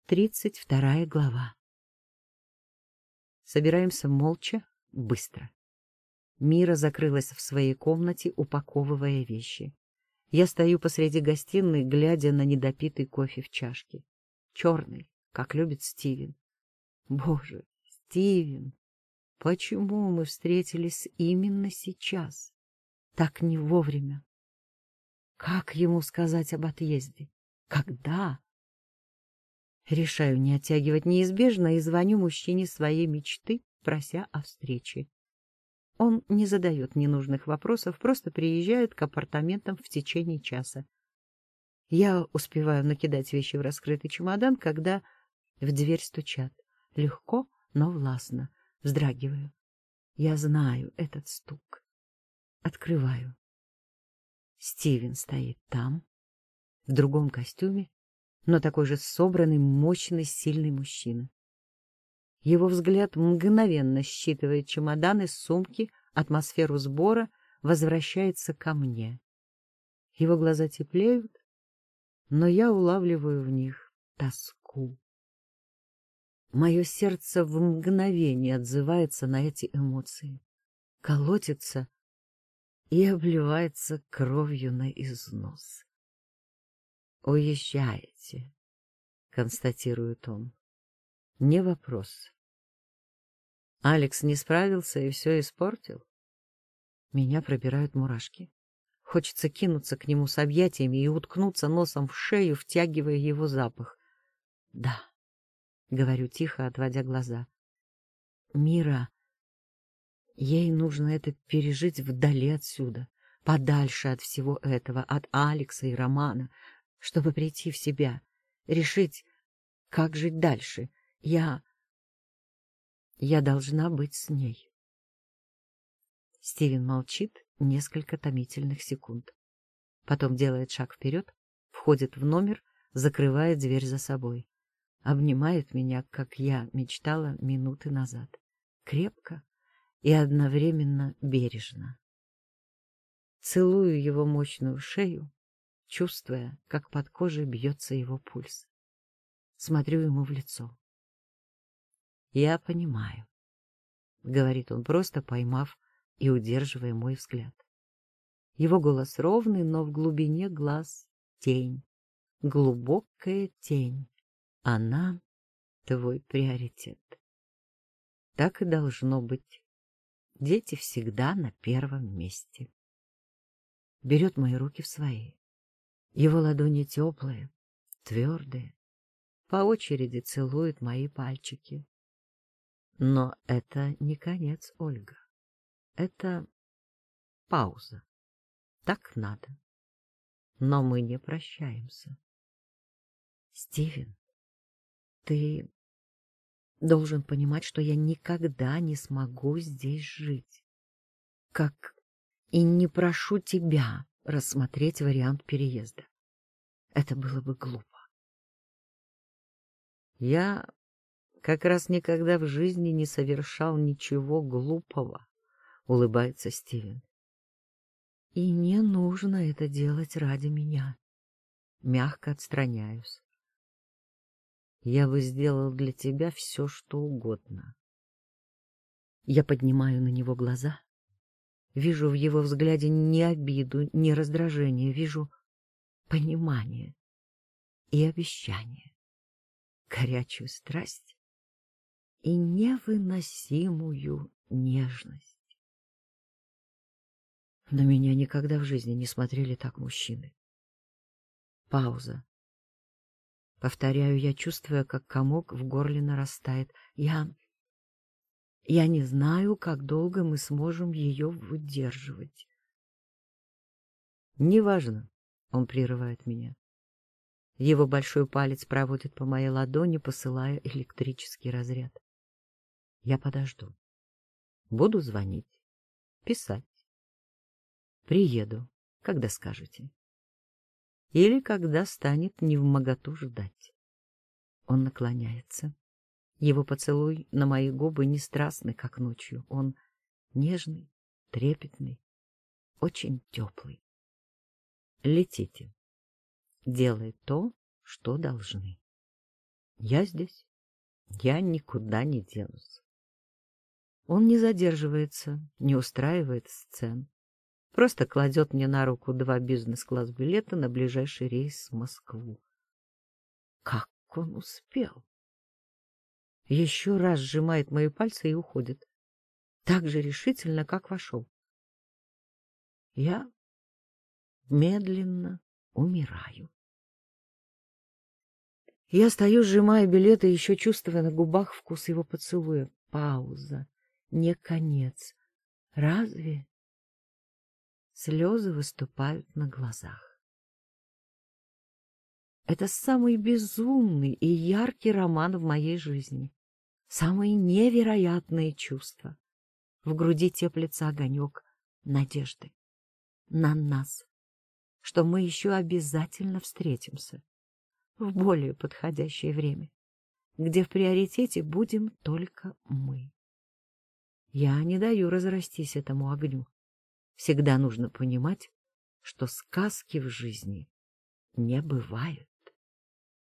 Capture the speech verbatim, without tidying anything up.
Тридцать вторая глава. Собираемся молча, быстро. Мира закрылась в своей комнате, упаковывая вещи. Я стою посреди гостиной, глядя на недопитый кофе в чашке. Черный, как любит Стивен. Боже, Стивен, почему мы встретились именно сейчас? Так не вовремя. Как ему сказать об отъезде? Когда? Решаю не оттягивать неизбежное и звоню мужчине своей мечты, прося о встрече. Он не задает ненужных вопросов, просто приезжает к апартаментам в течение часа. Я успеваю накидать вещи в раскрытый чемодан, когда в дверь стучат. Легко, но властно. Вздрагиваю. Я знаю этот стук. Открываю. Стивен стоит там, в другом костюме, но такой же собранный, мощный, сильный мужчина. Его взгляд мгновенно считывает чемоданы, сумки, атмосферу сбора, возвращается ко мне. Его глаза теплеют, но я улавливаю в них тоску. Мое сердце в мгновение отзывается на эти эмоции, колотится и обливается кровью на износ. «Уезжаете», — констатирует он. Не вопрос. Алекс не справился и все испортил. Меня пробирают мурашки. Хочется кинуться к нему с объятиями и уткнуться носом в шею, втягивая его запах. «Да», — говорю тихо, отводя глаза. «Мира, ей нужно это пережить вдали отсюда, подальше от всего этого, от Алекса и Романа, чтобы прийти в себя, решить, как жить дальше. Я... я должна быть с ней». Стивен молчит несколько томительных секунд. Потом делает шаг вперед, входит в номер, закрывает дверь за собой. Обнимает меня, как я мечтала минуты назад. Крепко и одновременно бережно. Целую его мощную шею, чувствуя, как под кожей бьется его пульс. Смотрю ему в лицо. «Я понимаю», — говорит он, просто поймав и удерживая мой взгляд. Его голос ровный, но в глубине глаз тень, глубокая тень. Она твой приоритет. Так и должно быть. Дети всегда на первом месте. Берет мои руки в свои. Его ладони теплые, твердые. По очереди целует мои пальчики. Но это не конец, Ольга. Это пауза. Так надо. Но мы не прощаемся. Стивен, ты должен понимать, что я никогда не смогу здесь жить. Как и не прошу тебя рассмотреть вариант переезда. Это было бы глупо. Я как раз никогда в жизни не совершал ничего глупого, улыбается Стивен. И не нужно это делать ради меня. Мягко отстраняюсь. Я бы сделал для тебя все, что угодно. Я поднимаю на него глаза. Вижу в его взгляде не обиду, не раздражение, вижу понимание и обещание, горячую страсть и невыносимую нежность. На меня никогда в жизни не смотрели так мужчины. Пауза. Повторяю я, чувствуя, как комок в горле нарастает. Я... Я не знаю, как долго мы сможем ее выдерживать. Неважно, он прерывает меня. Его большой палец проводит по моей ладони, посылая электрический разряд. Я подожду. Буду звонить, писать. Приеду, когда скажете. Или когда станет невмоготу ждать. Он наклоняется. Его поцелуй на мои губы не страстный, как ночью. Он нежный, трепетный, очень теплый. Летите. Делай то, что должны. Я здесь. Я никуда не денусь. Он не задерживается, не устраивает сцен. Просто кладет мне на руку два бизнес-класс билета на ближайший рейс в Москву. Как он успел? Еще раз сжимает мои пальцы и уходит. Так же решительно, как вошел. Я медленно умираю. Я стою, сжимая билеты, еще чувствуя на губах вкус его поцелуя. Пауза. Не конец. Разве? Слезы выступают на глазах. Это самый безумный и яркий роман в моей жизни. Самые невероятные чувства. В груди теплится огонек надежды на нас, что мы еще обязательно встретимся в более подходящее время, где в приоритете будем только мы. Я не даю разрастись этому огню. Всегда нужно понимать, что сказки в жизни не бывает.